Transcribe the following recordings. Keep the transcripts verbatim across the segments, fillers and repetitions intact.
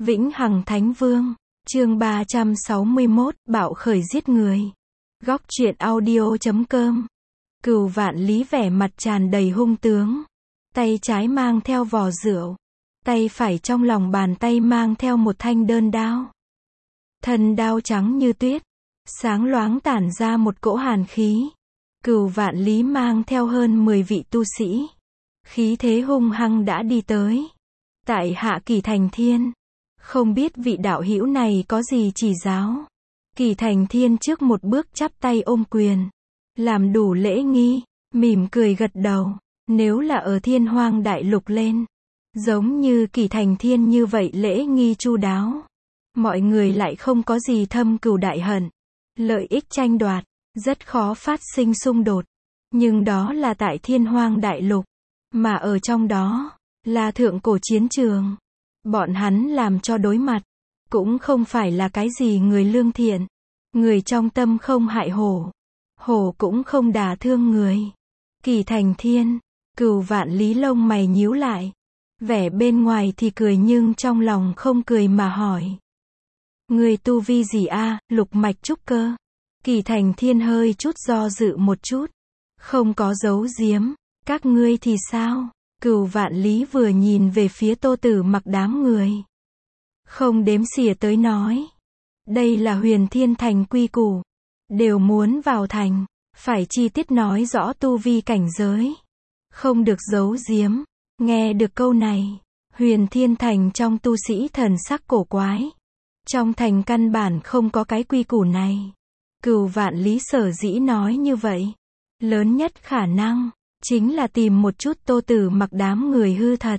Vĩnh Hằng Thánh Vương, chương ba trăm sáu mươi mốt, bạo khởi giết người. Góc truyện audio chấm com. Cửu Vạn Lý vẻ mặt tràn đầy hung tướng. Tay trái mang theo vò rượu. Tay phải trong lòng bàn tay mang theo một thanh đơn đao. Thân đao trắng như tuyết. Sáng loáng tản ra một cỗ hàn khí. Cửu Vạn Lý mang theo hơn mười vị tu sĩ. Khí thế hung hăng đã đi tới. Tại hạ Kỳ Thành Thiên. Không biết vị đạo hữu này có gì chỉ giáo. Kỳ Thành Thiên trước một bước chắp tay ôm quyền. Làm đủ lễ nghi, mỉm cười gật đầu. Nếu là ở Thiên Hoang Đại Lục lên, giống như Kỳ Thành Thiên như vậy lễ nghi chu đáo, mọi người lại không có gì thâm cừu đại hận, lợi ích tranh đoạt, rất khó phát sinh xung đột. Nhưng đó là tại Thiên Hoang Đại Lục, mà ở trong đó, là thượng cổ chiến trường. Bọn hắn làm cho đối mặt, cũng không phải là cái gì người lương thiện. Người trong tâm không hại hổ, hổ cũng không đả thương người. Kỳ Thành Thiên, Cửu Vạn Lý lông mày nhíu lại. Vẻ bên ngoài thì cười nhưng trong lòng không cười mà hỏi. Người tu vi gì a? Lục mạch trúc cơ. Kỳ Thành Thiên hơi chút do dự một chút. Không có giấu giếm. Các ngươi thì sao? Cửu Vạn Lý vừa nhìn về phía Tô Tử Mặc đám người. Không đếm xỉa tới nói. Đây là Huyền Thiên Thành quy củ. Đều muốn vào thành. Phải chi tiết nói rõ tu vi cảnh giới. Không được giấu giếm. Nghe được câu này. Huyền Thiên Thành trong tu sĩ thần sắc cổ quái. Trong thành căn bản không có cái quy củ này. Cửu Vạn Lý sở dĩ nói như vậy. Lớn nhất khả năng. Chính là tìm một chút Tô Tử Mặc đám người hư thật.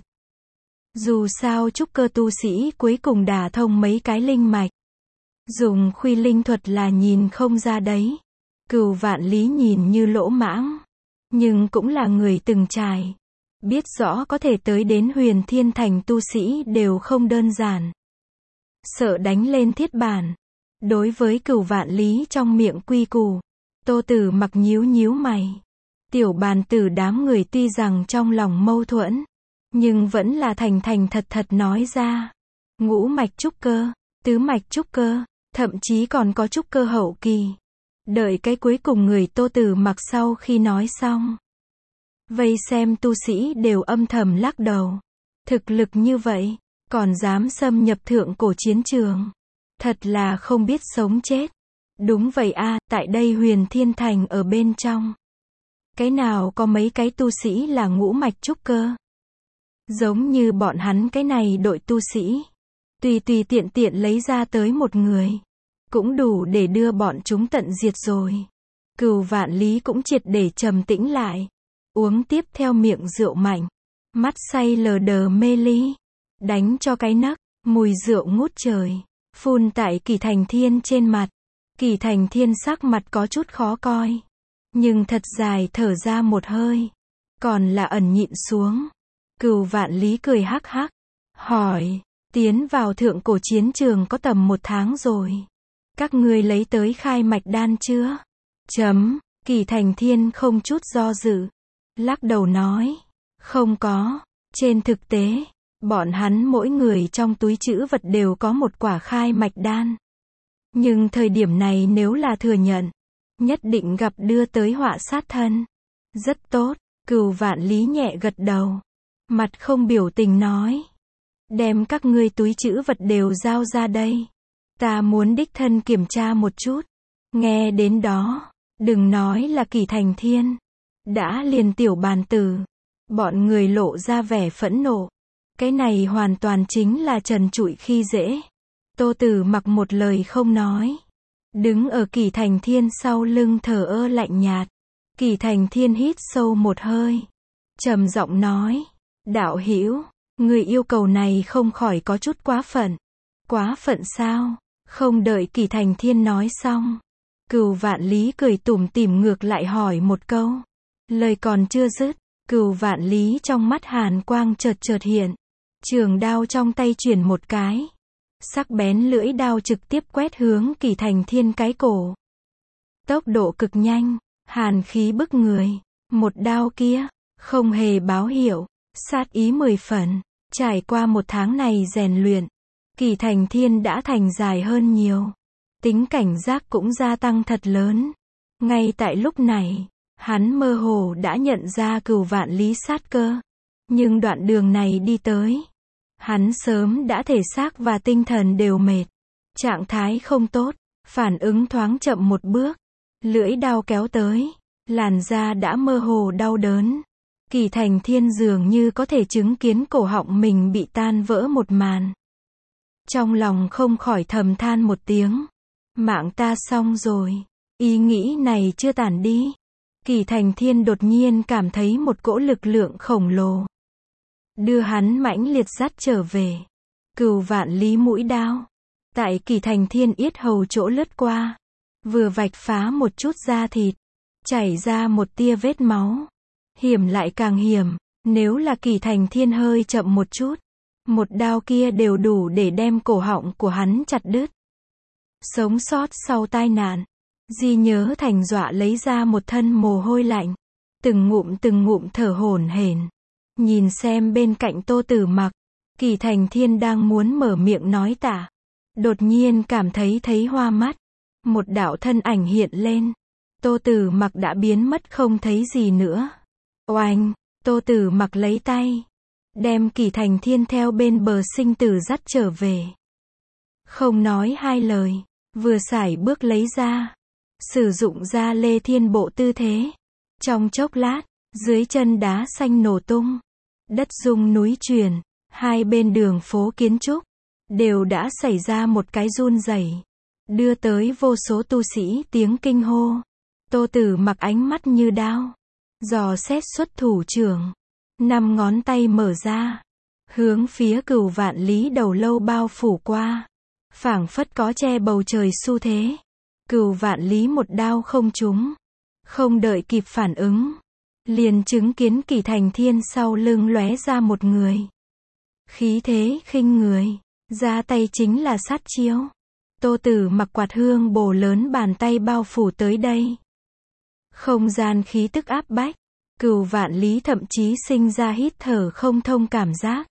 Dù sao trúc cơ tu sĩ cuối cùng đả thông mấy cái linh mạch. Dùng khuy linh thuật là nhìn không ra đấy. Cửu Vạn Lý nhìn như lỗ mãng. Nhưng cũng là người từng trải. Biết rõ có thể tới đến Huyền Thiên Thành tu sĩ đều không đơn giản. Sợ đánh lên thiết bản. Đối với Cửu Vạn Lý trong miệng quy củ, Tô Tử Mặc nhíu nhíu mày. Tiểu bàn tử đám người tuy rằng trong lòng mâu thuẫn, nhưng vẫn là thành thành thật thật nói ra. Ngũ mạch trúc cơ, tứ mạch trúc cơ, thậm chí còn có trúc cơ hậu kỳ. Đợi cái cuối cùng người Tô Tử Mặc sau khi nói xong. Vây xem tu sĩ đều âm thầm lắc đầu. Thực lực như vậy, còn dám xâm nhập thượng cổ chiến trường. Thật là không biết sống chết. Đúng vậy a, tại đây Huyền Thiên Thành ở bên trong. Cái nào có mấy cái tu sĩ là ngũ mạch trúc cơ. Giống như bọn hắn cái này đội tu sĩ. Tùy tùy tiện tiện lấy ra tới một người. Cũng đủ để đưa bọn chúng tận diệt rồi. Cửu Vạn Lý cũng triệt để trầm tĩnh lại. Uống tiếp theo miệng rượu mạnh. Mắt say lờ đờ mê ly. Đánh cho cái nấc. Mùi rượu ngút trời. Phun tại Kỳ Thành Thiên trên mặt. Kỳ Thành Thiên sắc mặt có chút khó coi. Nhưng thật dài thở ra một hơi. Còn là ẩn nhịn xuống. Cửu Vạn Lý cười hắc hắc. Hỏi. Tiến vào thượng cổ chiến trường có tầm một tháng rồi. Các ngươi lấy tới khai mạch đan chưa? Chấm. Kỳ Thành Thiên không chút do dự. Lắc đầu nói. Không có. Trên thực tế, bọn hắn mỗi người trong túi trữ vật đều có một quả khai mạch đan. Nhưng thời điểm này nếu là thừa nhận, nhất định gặp đưa tới họa sát thân. Rất tốt. Cửu Vạn Lý nhẹ gật đầu. Mặt không biểu tình nói. Đem các ngươi túi trữ vật đều giao ra đây. Ta muốn đích thân kiểm tra một chút. Nghe đến đó, đừng nói là Kỳ Thành Thiên. Đã liền tiểu bàn tử. Bọn người lộ ra vẻ phẫn nộ. Cái này hoàn toàn chính là trần trụi khi dễ. Tô Tử Mặc một lời không nói. Đứng ở Kỳ Thành Thiên sau lưng thờ ơ lạnh nhạt. Kỳ Thành Thiên hít sâu một hơi. Trầm giọng nói. Đạo hữu, người yêu cầu này không khỏi có chút quá phận. Quá phận sao? Không đợi Kỳ Thành Thiên nói xong. Cửu Vạn Lý cười tủm tỉm ngược lại hỏi một câu. Lời còn chưa dứt. Cửu Vạn Lý trong mắt hàn quang chợt chợt hiện. Trường đao trong tay chuyển một cái. Sắc bén lưỡi đao trực tiếp quét hướng Kỳ Thành Thiên cái cổ. Tốc độ cực nhanh, hàn khí bức người. Một đao kia, không hề báo hiệu, sát ý mười phần. Trải qua một tháng này rèn luyện, Kỳ Thành Thiên đã thành dài hơn nhiều. Tính cảnh giác cũng gia tăng thật lớn. Ngay tại lúc này, hắn mơ hồ đã nhận ra Cửu Vạn Lý sát cơ. Nhưng đoạn đường này đi tới, hắn sớm đã thể xác và tinh thần đều mệt. Trạng thái không tốt, phản ứng thoáng chậm một bước. Lưỡi đao kéo tới, làn da đã mơ hồ đau đớn. Kỳ Thành Thiên dường như có thể chứng kiến cổ họng mình bị tan vỡ một màn. Trong lòng không khỏi thầm than một tiếng. Mạng ta xong rồi. Ý nghĩ này chưa tản đi. Kỳ Thành Thiên đột nhiên cảm thấy một cỗ lực lượng khổng lồ đưa hắn mãnh liệt dắt trở về. Cửu Vạn Lý mũi đao tại Kỳ Thành Thiên yết hầu chỗ lướt qua, vừa vạch phá một chút da thịt, chảy ra một tia vết máu. Hiểm lại càng hiểm, nếu là Kỳ Thành Thiên hơi chậm một chút, một đao kia đều đủ để đem cổ họng của hắn chặt đứt. Sống sót sau tai nạn, Di Nhớ Thành dọa lấy ra một thân mồ hôi lạnh, từng ngụm từng ngụm thở hổn hển. Nhìn xem bên cạnh Tô Tử Mặc, Kỳ Thành Thiên đang muốn mở miệng nói tả, đột nhiên cảm thấy thấy hoa mắt, một đạo thân ảnh hiện lên. Tô Tử Mặc đã biến mất không thấy gì nữa. Oanh, Tô Tử Mặc lấy tay, đem Kỳ Thành Thiên theo bên bờ sinh tử dắt trở về. Không nói hai lời, vừa sải bước lấy ra, sử dụng ra Lê Thiên Bộ tư thế. Trong chốc lát, dưới chân đá xanh nổ tung, đất rung núi chuyển, hai bên đường phố kiến trúc đều đã xảy ra một cái run rẩy, đưa tới vô số tu sĩ tiếng kinh hô. Tô Tử Mặc ánh mắt như đao, dò xét xuất thủ trưởng, năm ngón tay mở ra, hướng phía Cửu Vạn Lý đầu lâu bao phủ qua, phảng phất có che bầu trời xu thế. Cửu Vạn Lý một đao không trúng, không đợi kịp phản ứng, liền chứng kiến Kỳ Thành Thiên sau lưng lóe ra một người. Khí thế khinh người, ra tay chính là sát chiêu. Tô Tử Mặc quạt hương bồ lớn bàn tay bao phủ tới đây. Không gian khí tức áp bách, Cửu Vạn Lý thậm chí sinh ra hít thở không thông cảm giác.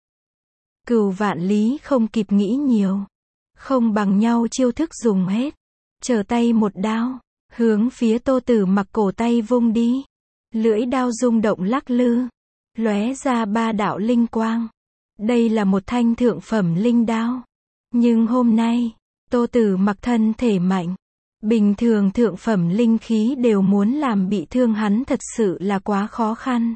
Cửu Vạn Lý không kịp nghĩ nhiều, không bằng nhau chiêu thức dùng hết, trở tay một đao, hướng phía Tô Tử Mặc cổ tay vung đi. Lưỡi đao rung động lắc lư, lóe ra ba đạo linh quang. Đây là một thanh thượng phẩm linh đao. Nhưng hôm nay, Tô Tử Mặc thân thể mạnh, bình thường thượng phẩm linh khí đều muốn làm bị thương hắn thật sự là quá khó khăn.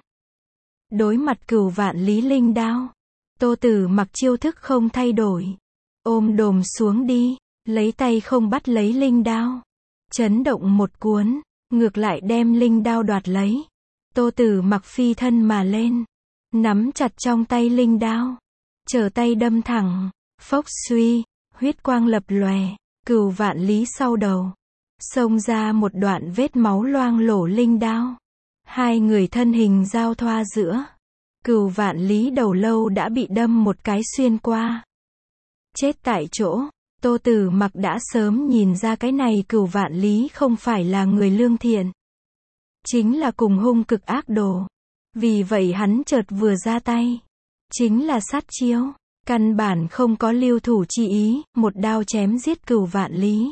Đối mặt Cửu Vạn Lý linh đao, Tô Tử Mặc chiêu thức không thay đổi, ôm đồm xuống đi, lấy tay không bắt lấy linh đao, chấn động một cuốn, ngược lại đem linh đao đoạt lấy. Tô Tử Mặc phi thân mà lên, nắm chặt trong tay linh đao, trở tay đâm thẳng, phốc suy, huyết quang lập lòe, Cửu Vạn Lý sau đầu xông ra một đoạn vết máu loang lổ linh đao. Hai người thân hình giao thoa giữa, Cửu Vạn Lý đầu lâu đã bị đâm một cái xuyên qua, chết tại chỗ. Tô Tử Mặc đã sớm nhìn ra cái này Cửu Vạn Lý không phải là người lương thiện, chính là cùng hung cực ác đồ. Vì vậy hắn chợt vừa ra tay, chính là sát chiêu, căn bản không có lưu thủ chi ý, một đao chém giết Cửu Vạn Lý.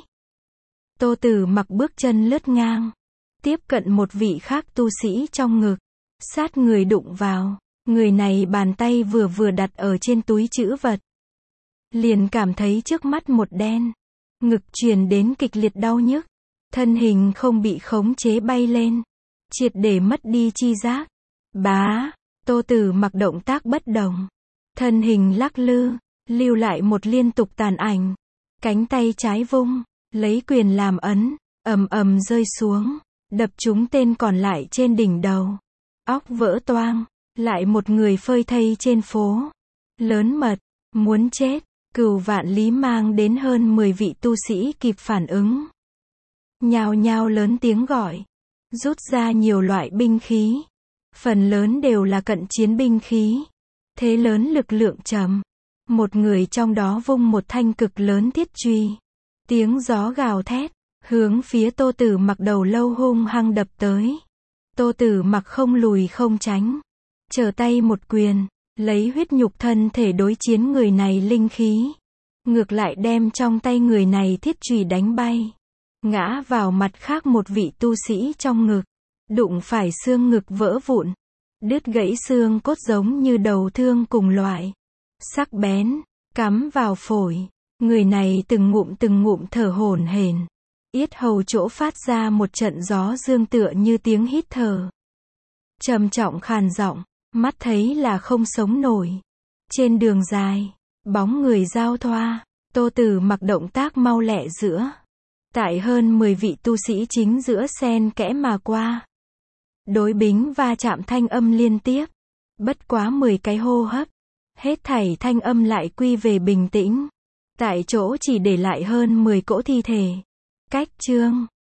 Tô Tử Mặc bước chân lướt ngang, tiếp cận một vị khác tu sĩ trong ngực, sát người đụng vào, người này bàn tay vừa vừa đặt ở trên túi trữ vật, liền cảm thấy trước mắt một đen, ngực truyền đến kịch liệt đau nhức, thân hình không bị khống chế bay lên, triệt để mất đi chi giác. Bá, Tô Tử Mặc động tác bất động, thân hình lắc lư, lưu lại một liên tục tàn ảnh, cánh tay trái vung, lấy quyền làm ấn, ầm ầm rơi xuống, đập trúng tên còn lại trên đỉnh đầu, óc vỡ toang, lại một người phơi thây trên phố. Lớn mật, muốn chết. Cửu Vạn Lý mang đến hơn mười vị tu sĩ kịp phản ứng, nhao nhao lớn tiếng gọi, rút ra nhiều loại binh khí, phần lớn đều là cận chiến binh khí, thế lớn lực lượng trầm. Một người trong đó vung một thanh cực lớn thiết truy, tiếng gió gào thét, hướng phía Tô Tử Mặc đầu lâu hung hăng đập tới. Tô Tử Mặc không lùi không tránh, trở tay một quyền, lấy huyết nhục thân thể đối chiến người này linh khí. ngược lại đem trong tay người này thiết chùy đánh bay, ngã vào mặt khác một vị tu sĩ trong ngực, đụng phải xương ngực vỡ vụn, đứt gãy xương cốt giống như đầu thương cùng loại, sắc bén, cắm vào phổi. Người này từng ngụm từng ngụm thở hổn hển, yết hầu chỗ phát ra một trận gió dương tựa như tiếng hít thở. Trầm trọng khàn giọng, mắt thấy là không sống nổi. Trên đường dài, bóng người giao thoa, Tô Tử Mặc động tác mau lẹ giữa. Tại hơn mười vị tu sĩ chính giữa xen kẽ mà qua. Đối bính va chạm thanh âm liên tiếp. Bất quá mười cái hô hấp. Hết thảy thanh âm lại quy về bình tĩnh. Tại chỗ chỉ để lại hơn mười cỗ thi thể. Cách chương